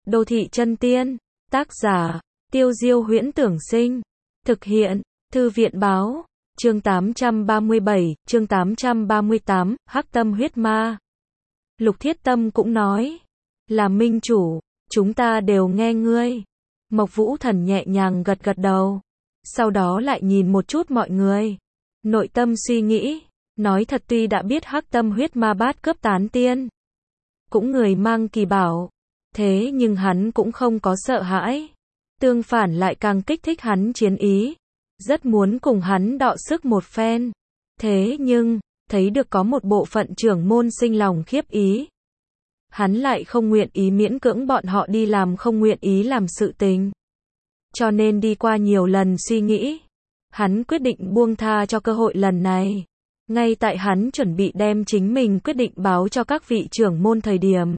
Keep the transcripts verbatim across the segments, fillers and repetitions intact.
Đô thị chân tiên. Tác giả, Tiêu Diêu Huyễn Tưởng Sinh. Thực hiện, Thư viện Báo. Chương tám trăm ba mươi bảy, chương tám trăm ba mươi tám, Hắc Tâm Huyết Ma. Lục Thiết Tâm cũng nói, là minh chủ, chúng ta đều nghe ngươi. Mộc Vũ Thần nhẹ nhàng gật gật đầu, sau đó lại nhìn một chút mọi người. Nội tâm suy nghĩ, nói thật tuy đã biết Hắc Tâm Huyết Ma bát cướp tán tiên, cũng người mang kỳ bảo, thế nhưng hắn cũng không có sợ hãi. Tương phản lại càng kích thích hắn chiến ý, rất muốn cùng hắn đọ sức một phen. Thế nhưng, thấy được có một bộ phận trưởng môn sinh lòng khiếp ý. Hắn lại không nguyện ý miễn cưỡng bọn họ đi làm không nguyện ý làm sự tình. Cho nên đi qua nhiều lần suy nghĩ, hắn quyết định buông tha cho cơ hội lần này. Ngay tại hắn chuẩn bị đem chính mình quyết định báo cho các vị trưởng môn thời điểm,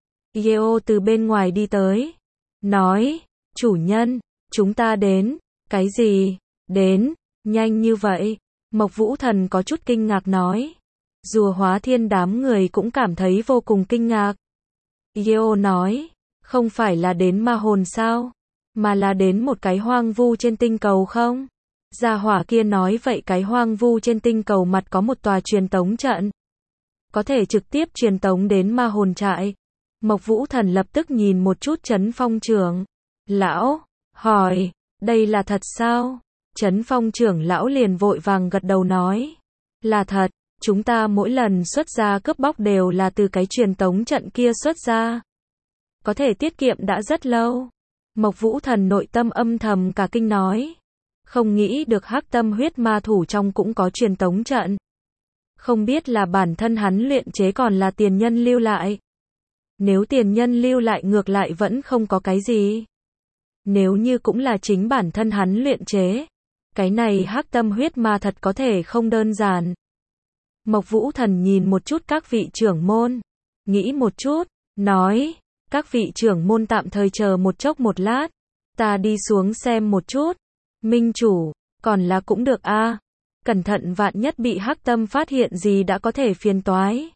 Yeo từ bên ngoài đi tới, nói, chủ nhân, chúng ta đến. Cái gì? Đến, nhanh như vậy? Mộc Vũ Thần có chút kinh ngạc nói. Rùa Hóa Thiên đám người cũng cảm thấy vô cùng kinh ngạc. Yeo nói, không phải là đến ma hồn sao? Mà là đến một cái hoang vu trên tinh cầu không? Gia hỏa kia nói vậy cái hoang vu trên tinh cầu mặt có một tòa truyền tống trận, có thể trực tiếp truyền tống đến ma hồn trại. Mộc Vũ Thần lập tức nhìn một chút Trấn Phong trưởng lão, hỏi, đây là thật sao? Trấn Phong trưởng lão liền vội vàng gật đầu nói, là thật, chúng ta mỗi lần xuất ra cướp bóc đều là từ cái truyền tống trận kia xuất ra. Có thể tiết kiệm đã rất lâu. Mộc Vũ Thần nội tâm âm thầm cả kinh nói, không nghĩ được Hắc Tâm Huyết Ma thủ trong cũng có truyền tống trận. Không biết là bản thân hắn luyện chế còn là tiền nhân lưu lại. Nếu tiền nhân lưu lại ngược lại vẫn không có cái gì. Nếu như cũng là chính bản thân hắn luyện chế, cái này Hắc Tâm Huyết Ma thật có thể không đơn giản. Mộc Vũ Thần nhìn một chút các vị trưởng môn, nghĩ một chút, nói, các vị trưởng môn tạm thời chờ một chốc một lát, ta đi xuống xem một chút. Minh chủ, còn là cũng được a, à. Cẩn thận vạn nhất bị Hắc Tâm phát hiện gì đã có thể phiền toái.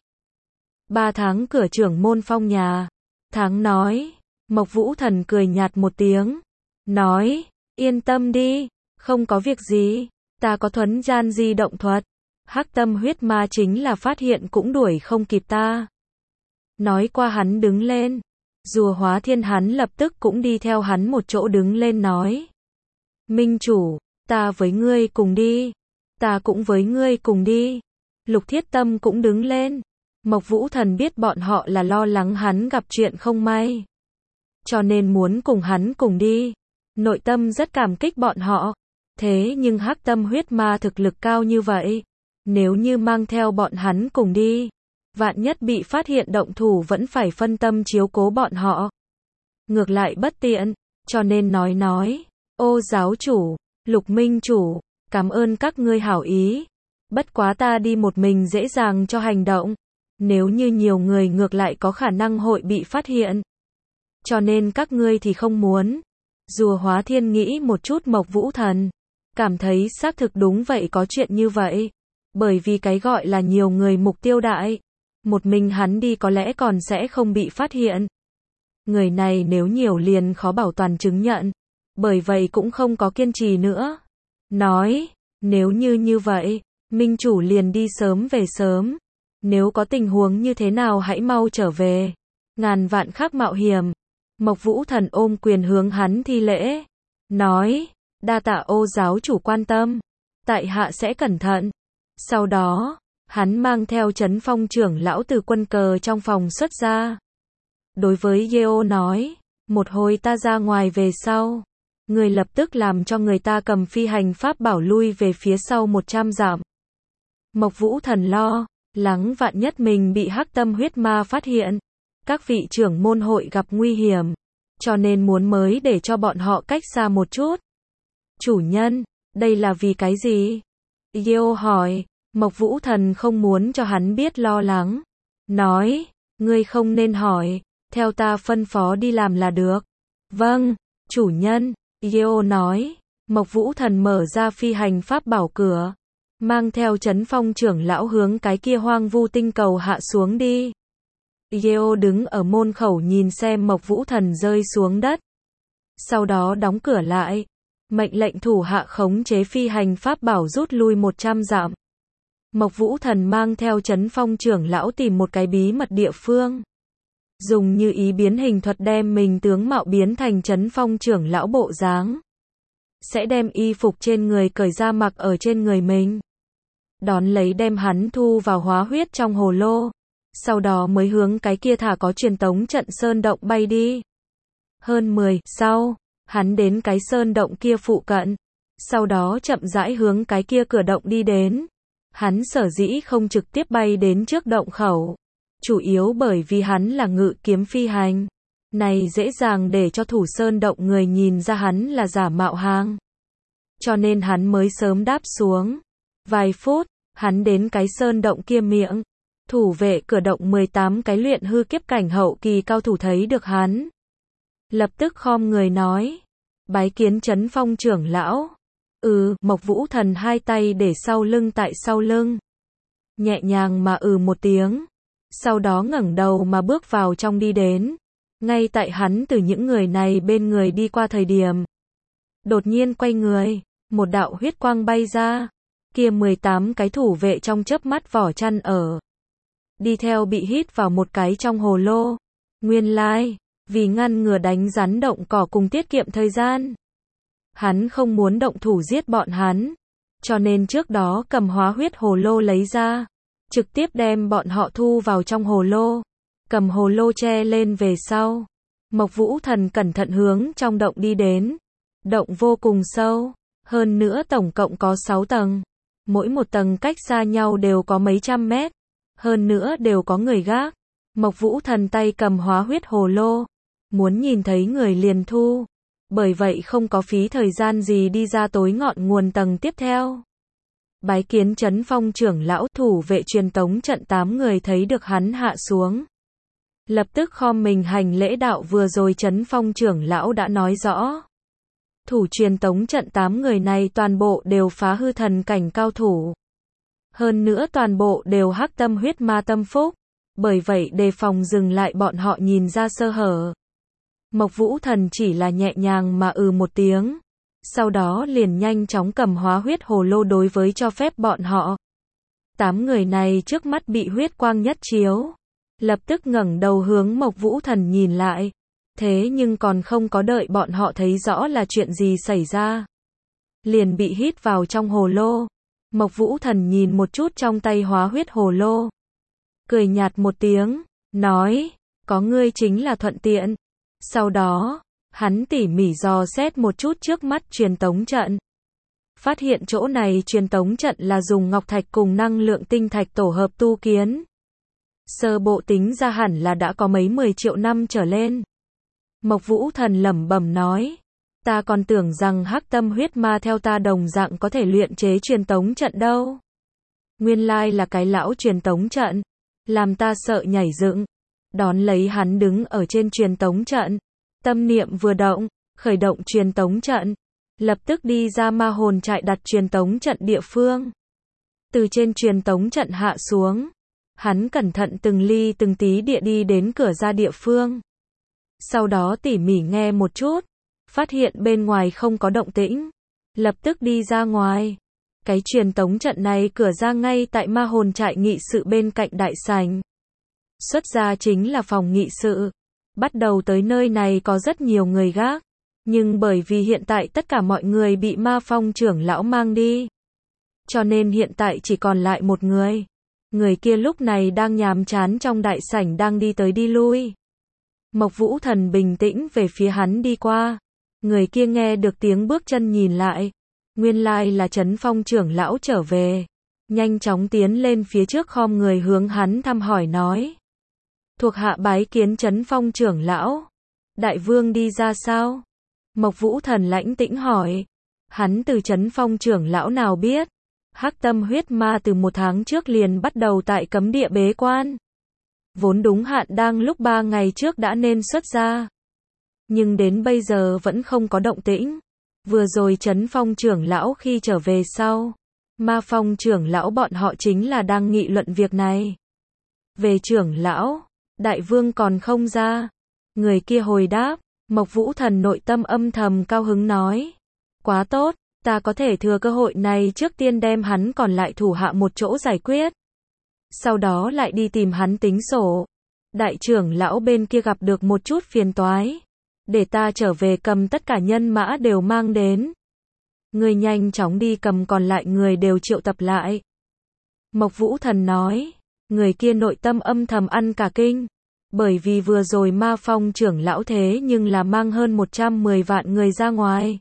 Ba tháng cửa trưởng môn phong nhà. Tháng nói, Mộc Vũ Thần cười nhạt một tiếng, nói, yên tâm đi, không có việc gì, ta có thuấn gian di động thuật. Hắc Tâm Huyết Ma chính là phát hiện cũng đuổi không kịp ta. Nói qua hắn đứng lên, Rùa Hóa Thiên hắn lập tức cũng đi theo hắn một chỗ đứng lên nói, minh chủ, ta với ngươi cùng đi, ta cũng với ngươi cùng đi. Lục Thiết Tâm cũng đứng lên. Mộc Vũ Thần biết bọn họ là lo lắng hắn gặp chuyện không may, cho nên muốn cùng hắn cùng đi. Nội tâm rất cảm kích bọn họ. Thế nhưng Hắc Tâm Huyết Ma thực lực cao như vậy, nếu như mang theo bọn hắn cùng đi, vạn nhất bị phát hiện động thủ vẫn phải phân tâm chiếu cố bọn họ, ngược lại bất tiện. Cho nên nói nói, ô giáo chủ, Lục minh chủ, cảm ơn các ngươi hảo ý, bất quá ta đi một mình dễ dàng cho hành động, nếu như nhiều người ngược lại có khả năng hội bị phát hiện, cho nên các ngươi thì không muốn. Rùa Hóa Thiên nghĩ một chút Mộc Vũ Thần, cảm thấy xác thực đúng vậy, có chuyện như vậy, bởi vì cái gọi là nhiều người mục tiêu đại, một mình hắn đi có lẽ còn sẽ không bị phát hiện. Người này nếu nhiều liền khó bảo toàn chứng nhận, bởi vậy cũng không có kiên trì nữa. Nói, nếu như như vậy, minh chủ liền đi sớm về sớm. Nếu có tình huống như thế nào hãy mau trở về. Ngàn vạn khắc mạo hiểm. Mộc Vũ Thần ôm quyền hướng hắn thi lễ, nói, đa tạ ô giáo chủ quan tâm, tại hạ sẽ cẩn thận. Sau đó, hắn mang theo Trấn Phong trưởng lão từ quân cờ trong phòng xuất ra. Đối với Yeo nói, một hồi ta ra ngoài về sau, người lập tức làm cho người ta cầm phi hành pháp bảo lui về phía sau một trăm dặm. Mộc Vũ Thần lo lắng vạn nhất mình bị Hắc Tâm Huyết Ma phát hiện, các vị trưởng môn hội gặp nguy hiểm, cho nên muốn mới để cho bọn họ cách xa một chút. Chủ nhân, đây là vì cái gì? Yeo hỏi. Mộc Vũ Thần không muốn cho hắn biết lo lắng, nói, ngươi không nên hỏi, theo ta phân phó đi làm là được. Vâng, chủ nhân. Yeo nói. Mộc Vũ Thần mở ra phi hành pháp bảo cửa, mang theo Trấn Phong trưởng lão hướng cái kia hoang vu tinh cầu hạ xuống đi. Yeo đứng ở môn khẩu nhìn xem Mộc Vũ Thần rơi xuống đất. Sau đó đóng cửa lại. Mệnh lệnh thủ hạ khống chế phi hành pháp bảo rút lui một trăm dặm. Mộc Vũ Thần mang theo Chấn Phong trưởng lão tìm một cái bí mật địa phương. Dùng như ý biến hình thuật đem mình tướng mạo biến thành Chấn Phong trưởng lão bộ dáng. Sẽ đem y phục trên người cởi ra mặc ở trên người mình. Đón lấy đem hắn thu vào hóa huyết trong hồ lô. Sau đó mới hướng cái kia thả có truyền tống trận sơn động bay đi. Hơn mười sau, hắn đến cái sơn động kia phụ cận. Sau đó chậm rãi hướng cái kia cửa động đi đến. Hắn sở dĩ không trực tiếp bay đến trước động khẩu. Chủ yếu bởi vì hắn là ngự kiếm phi hành. Này dễ dàng để cho thủ sơn động người nhìn ra hắn là giả mạo hàng. Cho nên hắn mới sớm đáp xuống. Vài phút, hắn đến cái sơn động kia miệng. Thủ vệ cửa động mười tám cái luyện hư kiếp cảnh hậu kỳ cao thủ thấy được hắn. Lập tức khom người nói. Bái kiến Chấn Phong trưởng lão. Ừ, Mộc Vũ Thần hai tay để sau lưng tại sau lưng. Nhẹ nhàng mà ừ một tiếng. Sau đó ngẩng đầu mà bước vào trong đi đến. Ngay tại hắn từ những người này bên người đi qua thời điểm. Đột nhiên quay người, một đạo huyết quang bay ra. Kia mười tám cái thủ vệ trong chớp mắt vỏ chăn ở. Đi theo bị hít vào một cái trong hồ lô. Nguyên lai, vì ngăn ngừa đánh rắn động cỏ cùng tiết kiệm thời gian. Hắn không muốn động thủ giết bọn hắn. Cho nên trước đó cầm hóa huyết hồ lô lấy ra. Trực tiếp đem bọn họ thu vào trong hồ lô. Cầm hồ lô che lên về sau. Mộc Vũ Thần cẩn thận hướng trong động đi đến. Động vô cùng sâu. Hơn nữa tổng cộng có sáu tầng. Mỗi một tầng cách xa nhau đều có mấy trăm mét. Hơn nữa đều có người gác. Mộc Vũ Thần tay cầm hóa huyết hồ lô. Muốn nhìn thấy người liền thu. Bởi vậy không có phí thời gian gì đi ra tối ngọn nguồn tầng tiếp theo. Bái kiến Chấn Phong trưởng lão, thủ vệ truyền tống trận tám người thấy được hắn hạ xuống. Lập tức khom mình hành lễ đạo vừa rồi Chấn Phong trưởng lão đã nói rõ. Thủ truyền tống trận tám người này toàn bộ đều phá hư thần cảnh cao thủ. Hơn nữa toàn bộ đều hắc tâm huyết ma tâm phúc. Bởi vậy đề phòng dừng lại bọn họ nhìn ra sơ hở. Mộc Vũ Thần chỉ là nhẹ nhàng mà ừ một tiếng. Sau đó liền nhanh chóng cầm hóa huyết hồ lô đối với cho phép bọn họ. Tám người này trước mắt bị huyết quang nhất chiếu. Lập tức ngẩng đầu hướng Mộc Vũ Thần nhìn lại. Thế nhưng còn không có đợi bọn họ thấy rõ là chuyện gì xảy ra. Liền bị hít vào trong hồ lô. Mộc Vũ Thần nhìn một chút trong tay hóa huyết hồ lô. Cười nhạt một tiếng, nói, có ngươi chính là thuận tiện. Sau đó, hắn tỉ mỉ dò xét một chút trước mắt truyền tống trận. Phát hiện chỗ này truyền tống trận là dùng ngọc thạch cùng năng lượng tinh thạch tổ hợp tu kiến. Sơ bộ tính ra hẳn là đã có mấy mười triệu năm trở lên. Mộc Vũ Thần lẩm bẩm nói, ta còn tưởng rằng hắc tâm huyết ma theo ta đồng dạng có thể luyện chế truyền tống trận đâu. Nguyên lai là cái lão truyền tống trận, làm ta sợ nhảy dựng. Đón lấy hắn đứng ở trên truyền tống trận, tâm niệm vừa động, khởi động truyền tống trận, lập tức đi ra ma hồn trại đặt truyền tống trận địa phương. Từ trên truyền tống trận hạ xuống, hắn cẩn thận từng ly từng tí địa đi đến cửa ra địa phương. Sau đó tỉ mỉ nghe một chút, phát hiện bên ngoài không có động tĩnh, lập tức đi ra ngoài. Cái truyền tống trận này cửa ra ngay tại ma hồn trại nghị sự bên cạnh đại sảnh. Xuất ra chính là phòng nghị sự. Bắt đầu tới nơi này có rất nhiều người gác. Nhưng bởi vì hiện tại tất cả mọi người bị ma phong trưởng lão mang đi. Cho nên hiện tại chỉ còn lại một người. Người kia lúc này đang nhàm chán trong đại sảnh đang đi tới đi lui. Mộc Vũ Thần bình tĩnh về phía hắn đi qua. Người kia nghe được tiếng bước chân nhìn lại. Nguyên lai là Chấn Phong trưởng lão trở về. Nhanh chóng tiến lên phía trước khom người hướng hắn thăm hỏi nói. Thuộc hạ bái kiến Chấn Phong trưởng lão. Đại vương đi ra sao? Mộc Vũ Thần lãnh tĩnh hỏi. Hắn từ Chấn Phong trưởng lão nào biết? Hắc tâm huyết ma từ một tháng trước liền bắt đầu tại cấm địa bế quan. Vốn đúng hạn đang lúc ba ngày trước đã nên xuất ra. Nhưng đến bây giờ vẫn không có động tĩnh. Vừa rồi Chấn Phong trưởng lão khi trở về sau. Ma phong trưởng lão bọn họ chính là đang nghị luận việc này. Về trưởng lão, Đại vương còn không ra. Người kia hồi đáp, Mộc Vũ Thần nội tâm âm thầm cao hứng nói. Quá tốt, ta có thể thừa cơ hội này trước tiên đem hắn còn lại thủ hạ một chỗ giải quyết. Sau đó lại đi tìm hắn tính sổ. Đại trưởng lão bên kia gặp được một chút phiền toái. Để ta trở về cầm tất cả nhân mã đều mang đến. Người nhanh chóng đi cầm còn lại người đều triệu tập lại. Mộc Vũ Thần nói. Người kia nội tâm âm thầm ăn cả kinh. Bởi vì vừa rồi Ma Phong trưởng lão thế nhưng là mang hơn một trăm mười vạn người ra ngoài.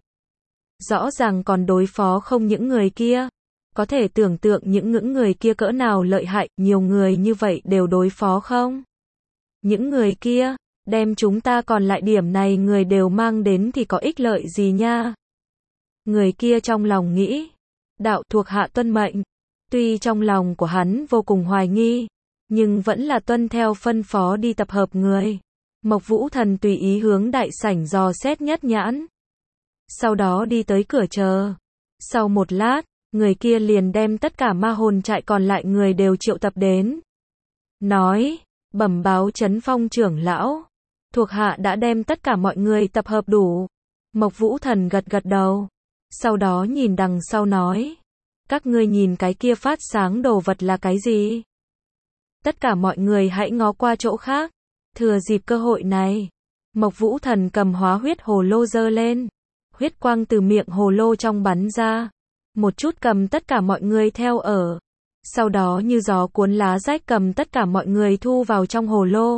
Rõ ràng còn đối phó không những người kia. Có thể tưởng tượng những những người kia cỡ nào lợi hại, nhiều người như vậy đều đối phó không? Những người kia, đem chúng ta còn lại điểm này người đều mang đến thì có ích lợi gì nha? Người kia trong lòng nghĩ, đạo thuộc hạ tuân mệnh. Tuy trong lòng của hắn vô cùng hoài nghi, nhưng vẫn là tuân theo phân phó đi tập hợp người. Mộc Vũ Thần tùy ý hướng đại sảnh dò xét nhất nhãn. Sau đó đi tới cửa chờ. Sau một lát, người kia liền đem tất cả ma hồn trại còn lại người đều triệu tập đến. Nói, bẩm báo Trấn Phong trưởng lão. Thuộc hạ đã đem tất cả mọi người tập hợp đủ. Mộc Vũ Thần gật gật đầu. Sau đó nhìn đằng sau nói. Các ngươi nhìn cái kia phát sáng đồ vật là cái gì? Tất cả mọi người hãy ngó qua chỗ khác. Thừa dịp cơ hội này. Mộc Vũ Thần cầm hóa huyết hồ lô giơ lên. Huyết quang từ miệng hồ lô trong bắn ra. Một chút cầm tất cả mọi người theo ở. Sau đó như gió cuốn lá rách cầm tất cả mọi người thu vào trong hồ lô.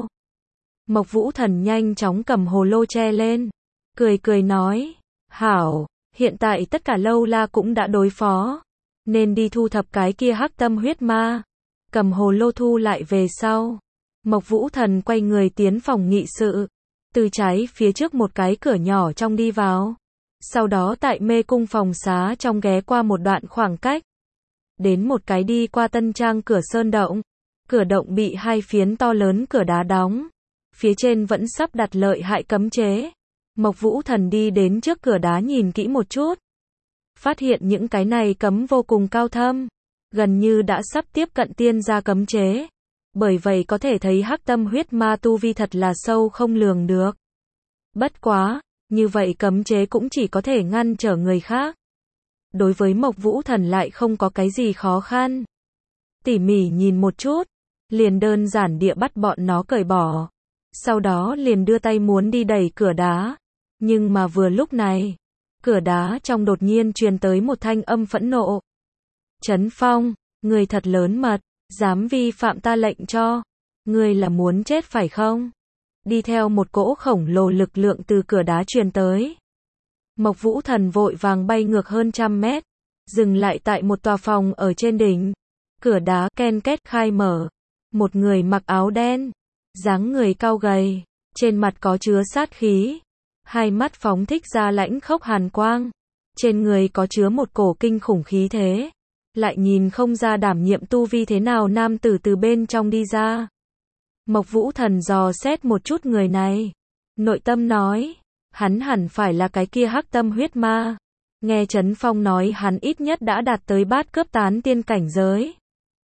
Mộc Vũ Thần nhanh chóng cầm hồ lô che lên. Cười cười nói. Hảo, hiện tại tất cả lâu la cũng đã đối phó. Nên đi thu thập cái kia hắc tâm huyết ma. Cầm hồ lô thu lại về sau. Mộc Vũ Thần quay người tiến phòng nghị sự. Từ trái phía trước một cái cửa nhỏ trong đi vào. Sau đó tại mê cung phòng xá trong ghé qua một đoạn khoảng cách. Đến một cái đi qua tân trang cửa sơn động. Cửa động bị hai phiến to lớn cửa đá đóng. Phía trên vẫn sắp đặt lợi hại cấm chế. Mộc Vũ Thần đi đến trước cửa đá nhìn kỹ một chút. Phát hiện những cái này cấm vô cùng cao thâm. Gần như đã sắp tiếp cận tiên gia cấm chế. Bởi vậy có thể thấy hắc tâm huyết ma tu vi thật là sâu không lường được. Bất quá, như vậy cấm chế cũng chỉ có thể ngăn trở người khác. Đối với Mộc Vũ Thần lại không có cái gì khó khăn. Tỉ mỉ nhìn một chút, liền đơn giản địa bắt bọn nó cởi bỏ. Sau đó liền đưa tay muốn đi đẩy cửa đá. Nhưng mà vừa lúc này, cửa đá trong đột nhiên truyền tới một thanh âm phẫn nộ. Trấn Phong, người thật lớn mật, dám vi phạm ta lệnh cho. Ngươi là muốn chết phải không? Đi theo một cỗ khổng lồ lực lượng từ cửa đá truyền tới. Mộc Vũ Thần vội vàng bay ngược hơn trăm mét. Dừng lại tại một tòa phòng ở trên đỉnh. Cửa đá ken két khai mở. Một người mặc áo đen. Dáng người cao gầy. Trên mặt có chứa sát khí. Hai mắt phóng thích ra lãnh khốc hàn quang. Trên người có chứa một cổ kinh khủng khí thế. Lại nhìn không ra đảm nhiệm tu vi thế nào nam tử từ bên trong đi ra. Mộc Vũ Thần dò xét một chút người này. Nội tâm nói. Hắn hẳn phải là cái kia hắc tâm huyết ma. Nghe Trấn Phong nói hắn ít nhất đã đạt tới bát cướp tán tiên cảnh giới.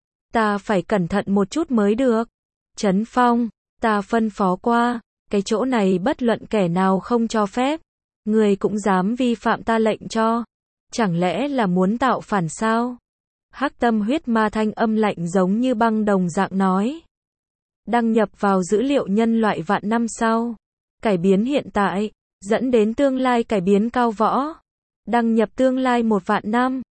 Ta phải cẩn thận một chút mới được. Trấn Phong, ta phân phó qua. Cái chỗ này bất luận kẻ nào không cho phép. Người cũng dám vi phạm ta lệnh cho. Chẳng lẽ là muốn tạo phản sao? Hắc tâm huyết ma thanh âm lạnh giống như băng đồng dạng nói. Đăng nhập vào dữ liệu nhân loại vạn năm sau. Cải biến hiện tại, dẫn đến tương lai cải biến cao võ. Đăng nhập tương lai một vạn năm.